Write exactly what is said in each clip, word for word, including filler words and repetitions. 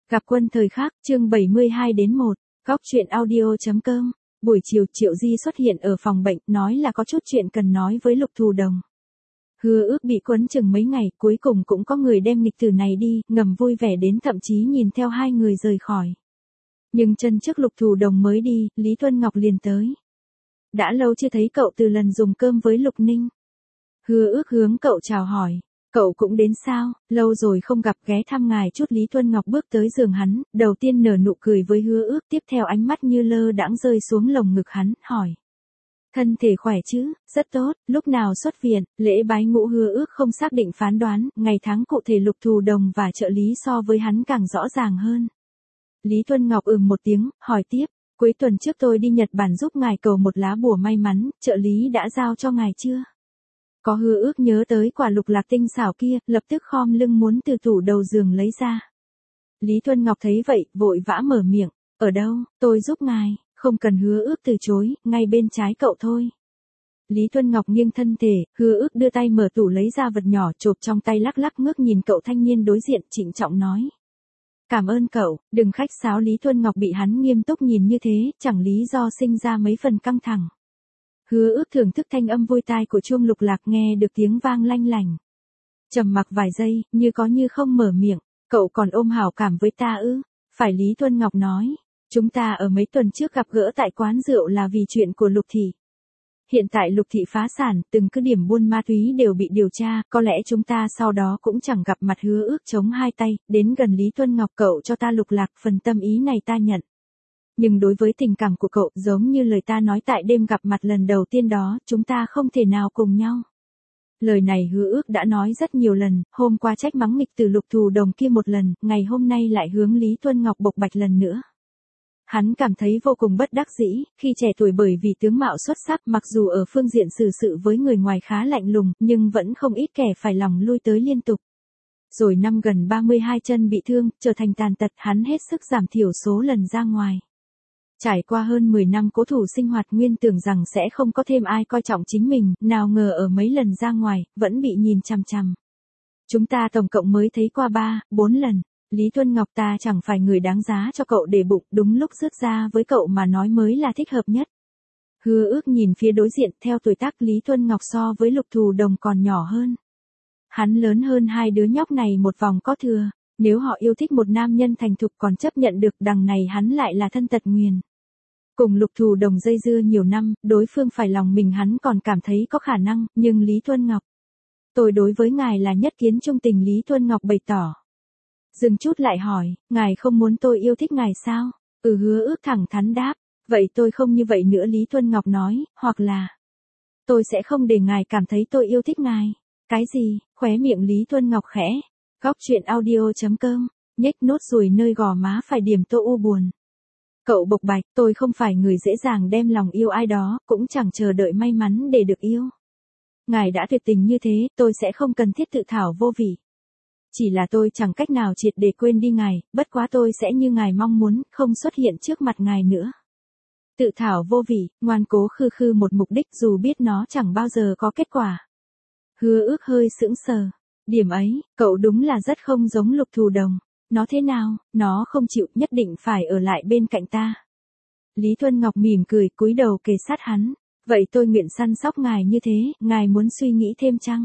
Gặp quân thời khắc, chương bảy mươi hai đến một, góc truyện audio.com. Buổi chiều Triệu Di xuất hiện ở phòng bệnh, nói là có chút chuyện cần nói với Lục Thù Đồng. Hứa Ước bị quấn chừng mấy ngày, cuối cùng cũng có người đem nghịch tử này đi, ngầm vui vẻ đến thậm chí nhìn theo hai người rời khỏi. Nhưng chân trước Lục Thù Đồng mới đi, Lý Tuân Ngọc liền tới. Đã lâu chưa thấy cậu từ lần dùng cơm với Lục Ninh. Hứa Ước hướng cậu chào hỏi. Cậu cũng đến sao, lâu rồi không gặp, ghé thăm ngài chút. Lý Tuân Ngọc bước tới giường hắn, đầu tiên nở nụ cười với Hứa Ước, tiếp theo ánh mắt như lơ đãng rơi xuống lồng ngực hắn, hỏi. Thân thể khỏe chứ, rất tốt, lúc nào xuất viện, lễ bái ngũ. Hứa Ước không xác định phán đoán, ngày tháng cụ thể Lục Thù Đồng và trợ lý so với hắn càng rõ ràng hơn. Lý Tuân Ngọc ừm một tiếng, hỏi tiếp, cuối tuần trước tôi đi Nhật Bản giúp ngài cầu một lá bùa may mắn, trợ lý đã giao cho ngài chưa? Có. Hứa Ước nhớ tới quả lục lạc tinh xảo kia, lập tức khom lưng muốn từ tủ đầu giường lấy ra. Lý Tuân Ngọc thấy vậy, vội vã mở miệng, ở đâu, tôi giúp ngài. Không cần. Hứa Ước từ chối, ngay bên trái cậu thôi. Lý Tuân Ngọc nghiêng thân thể, Hứa Ước đưa tay mở tủ lấy ra vật nhỏ chộp trong tay, lắc lắc ngước nhìn cậu thanh niên đối diện, trịnh trọng nói. Cảm ơn cậu, đừng khách sáo. Lý Tuân Ngọc bị hắn nghiêm túc nhìn như thế, chẳng lý do sinh ra mấy phần căng thẳng. Hứa Ước thưởng thức thanh âm vui tai của chuông lục lạc, nghe được tiếng vang lanh lành. Trầm mặc vài giây, như có như không mở miệng, cậu còn ôm hảo cảm với ta ư? Phải. Lý Tuân Ngọc nói, chúng ta ở mấy tuần trước gặp gỡ tại quán rượu là vì chuyện của Lục Thị. Hiện tại Lục Thị phá sản, từng cứ điểm buôn ma túy đều bị điều tra, có lẽ chúng ta sau đó cũng chẳng gặp mặt. Hứa Ước chống hai tay, đến gần Lý Tuân Ngọc, cậu cho ta lục lạc, phần tâm ý này ta nhận. Nhưng đối với tình cảm của cậu, giống như lời ta nói tại đêm gặp mặt lần đầu tiên đó, chúng ta không thể nào cùng nhau. Lời này Hứa Ước đã nói rất nhiều lần, hôm qua trách mắng nghịch từ Lục Thù Đồng kia một lần, ngày hôm nay lại hướng Lý Tuân Ngọc bộc bạch lần nữa. Hắn cảm thấy vô cùng bất đắc dĩ, khi trẻ tuổi bởi vì tướng mạo xuất sắc, mặc dù ở phương diện xử sự với người ngoài khá lạnh lùng, nhưng vẫn không ít kẻ phải lòng lui tới liên tục. Rồi năm gần ba mươi hai chân bị thương, trở thành tàn tật, hắn hết sức giảm thiểu số lần ra ngoài. Trải qua hơn mười năm cố thủ sinh hoạt, nguyên tưởng rằng sẽ không có thêm ai coi trọng chính mình, nào ngờ ở mấy lần ra ngoài, vẫn bị nhìn chằm chằm. Chúng ta tổng cộng mới thấy qua ba, bốn lần. Lý Tuân Ngọc, ta chẳng phải người đáng giá cho cậu để bụng, đúng lúc rước ra với cậu mà nói mới là thích hợp nhất. Hứa Ước nhìn phía đối diện, theo tuổi tác Lý Tuân Ngọc so với Lục Thù Đồng còn nhỏ hơn. Hắn lớn hơn hai đứa nhóc này một vòng có thừa, nếu họ yêu thích một nam nhân thành thục còn chấp nhận được, đằng này hắn lại là thân tật nguyền. Cùng Lục Thù Đồng dây dưa nhiều năm, đối phương phải lòng mình hắn còn cảm thấy có khả năng, nhưng Lý Tuân Ngọc. Tôi đối với ngài là nhất kiến trung tình. Lý Tuân Ngọc bày tỏ. Dừng chút lại hỏi, ngài không muốn tôi yêu thích ngài sao? Ừ. Hứa Ước thẳng thắn đáp, vậy tôi không như vậy nữa. Lý Tuân Ngọc nói, hoặc là, tôi sẽ không để ngài cảm thấy tôi yêu thích ngài. Cái gì? Khóe miệng Lý Tuân Ngọc khẽ. Góc truyện audio.com, nhếch nốt ruồi nơi gò má phải, điểm tô u buồn. Cậu bộc bạch, tôi không phải người dễ dàng đem lòng yêu ai đó, cũng chẳng chờ đợi may mắn để được yêu. Ngài đã tuyệt tình như thế, tôi sẽ không cần thiết tự thảo vô vị. Chỉ là tôi chẳng cách nào triệt để quên đi ngài, bất quá tôi sẽ như ngài mong muốn, không xuất hiện trước mặt ngài nữa. Tự thảo vô vị, ngoan cố khư khư một mục đích dù biết nó chẳng bao giờ có kết quả. Hứa Ước hơi sững sờ. Điểm ấy, cậu đúng là rất không giống Lục Thù Đồng. Nó thế nào? Nó không chịu, nhất định phải ở lại bên cạnh ta. Lý Tuân Ngọc mỉm cười, cúi đầu kề sát hắn. Vậy tôi nguyện săn sóc ngài như thế, ngài muốn suy nghĩ thêm chăng?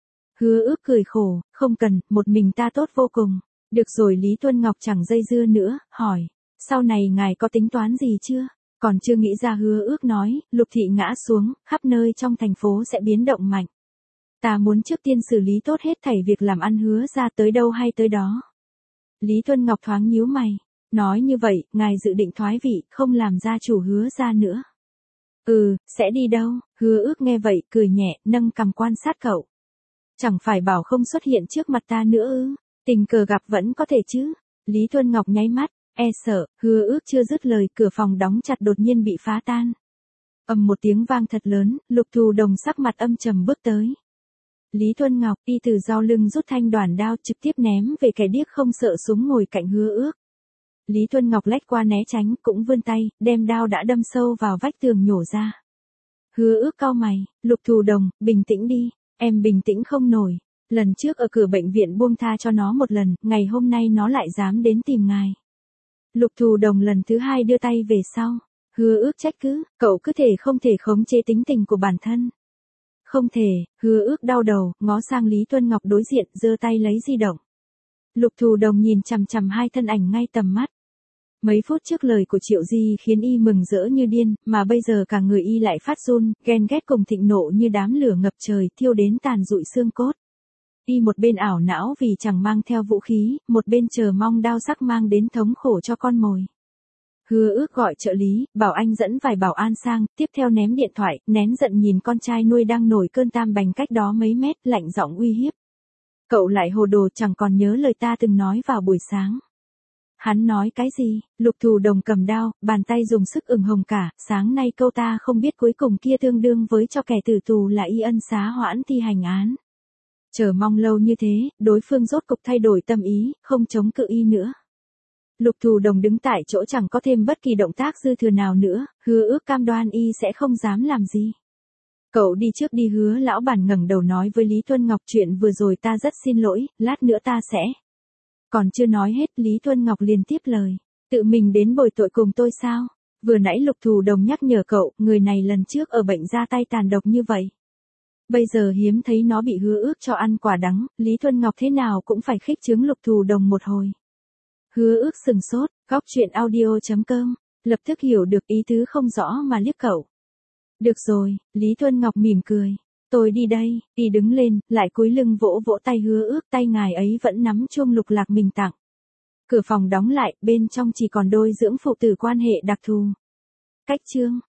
Hứa Ước cười khổ, không cần, một mình ta tốt vô cùng. Được rồi. Lý Tuân Ngọc chẳng dây dưa nữa, hỏi, sau này ngài có tính toán gì chưa? Còn chưa nghĩ ra. Hứa Ước nói, Lục Thị ngã xuống, khắp nơi trong thành phố sẽ biến động mạnh. Ta muốn trước tiên xử lý tốt hết thảy việc làm ăn, Hứa ra tới đâu hay tới đó. Lý Tuân Ngọc thoáng nhíu mày, nói như vậy, ngài dự định thoái vị, không làm gia chủ Hứa ra nữa. Ừ, sẽ đi đâu? Hứa Ước nghe vậy, cười nhẹ, nâng cằm quan sát cậu. Chẳng phải bảo không xuất hiện trước mặt ta nữa ư? Tình cờ gặp vẫn có thể chứ? Lý Tuân Ngọc nháy mắt, e sợ. Hứa Ước chưa dứt lời, cửa phòng đóng chặt đột nhiên bị phá tan. Ầm một tiếng vang thật lớn, Lục Thù Đồng sắc mặt âm trầm bước tới. Lý Tuân Ngọc y từ sau lưng rút thanh đoản đao, trực tiếp ném về kẻ điếc không sợ súng ngồi cạnh Hứa Ước. Lý Tuân Ngọc lách qua né tránh, cũng vươn tay, đem đao đã đâm sâu vào vách tường nhổ ra. Hứa Ước cau mày, Lục Thù Đồng, bình tĩnh đi, em bình tĩnh không nổi. Lần trước ở cửa bệnh viện buông tha cho nó một lần, ngày hôm nay nó lại dám đến tìm ngài. Lục Thù Đồng lần thứ hai đưa tay về sau. Hứa Ước trách cứ, cậu cứ thể không thể khống chế tính tình của bản thân. Không thể, Hứa Ước đau đầu, ngó sang Lý Tuân Ngọc đối diện, giơ tay lấy di động. Lục Thù Đồng nhìn chằm chằm hai thân ảnh ngay tầm mắt. Mấy phút trước lời của Triệu Di khiến y mừng rỡ như điên, mà bây giờ cả người y lại phát run, ghen ghét cùng thịnh nộ như đám lửa ngập trời, thiêu đến tàn rụi xương cốt. Y một bên ảo não vì chẳng mang theo vũ khí, một bên chờ mong đao sắc mang đến thống khổ cho con mồi. Hứa Ước gọi trợ lý, bảo anh dẫn vài bảo an sang, tiếp theo ném điện thoại, nén giận nhìn con trai nuôi đang nổi cơn tam bành cách đó mấy mét, lạnh giọng uy hiếp. Cậu lại hồ đồ chẳng còn nhớ lời ta từng nói vào buổi sáng. Hắn nói cái gì? Lục Thù Đồng cầm đao, bàn tay dùng sức ửng hồng cả, sáng nay câu ta không biết cuối cùng kia tương đương với cho kẻ tử tù là y ân xá hoãn thi hành án. Chờ mong lâu như thế, đối phương rốt cục thay đổi tâm ý, không chống cự y nữa. Lục Thù Đồng đứng tại chỗ chẳng có thêm bất kỳ động tác dư thừa nào nữa, Hứa Ước cam đoan y sẽ không dám làm gì. Cậu đi trước đi. Hứa lão bản ngẩng đầu nói với Lý Tuân Ngọc, chuyện vừa rồi ta rất xin lỗi, lát nữa ta sẽ. Còn chưa nói hết, Lý Tuân Ngọc liền tiếp lời. Tự mình đến bồi tội cùng tôi sao? Vừa nãy Lục Thù Đồng nhắc nhở cậu, người này lần trước ở bệnh ra tay tàn độc như vậy. Bây giờ hiếm thấy nó bị Hứa Ước cho ăn quả đắng, Lý Tuân Ngọc thế nào cũng phải khích chứng Lục Thù Đồng một hồi. Hứa Ước sừng sốt, góc truyện audio chấm com, lập tức hiểu được ý tứ không rõ mà liếc cậu. Được rồi, Lý Tuân Ngọc mỉm cười. Tôi đi đây. Y đứng lên, lại cúi lưng vỗ vỗ tay Hứa Ước, tay ngài ấy vẫn nắm chuông lục lạc mình tặng. Cửa phòng đóng lại, bên trong chỉ còn đôi dưỡng phụ tử quan hệ đặc thù. Cách chương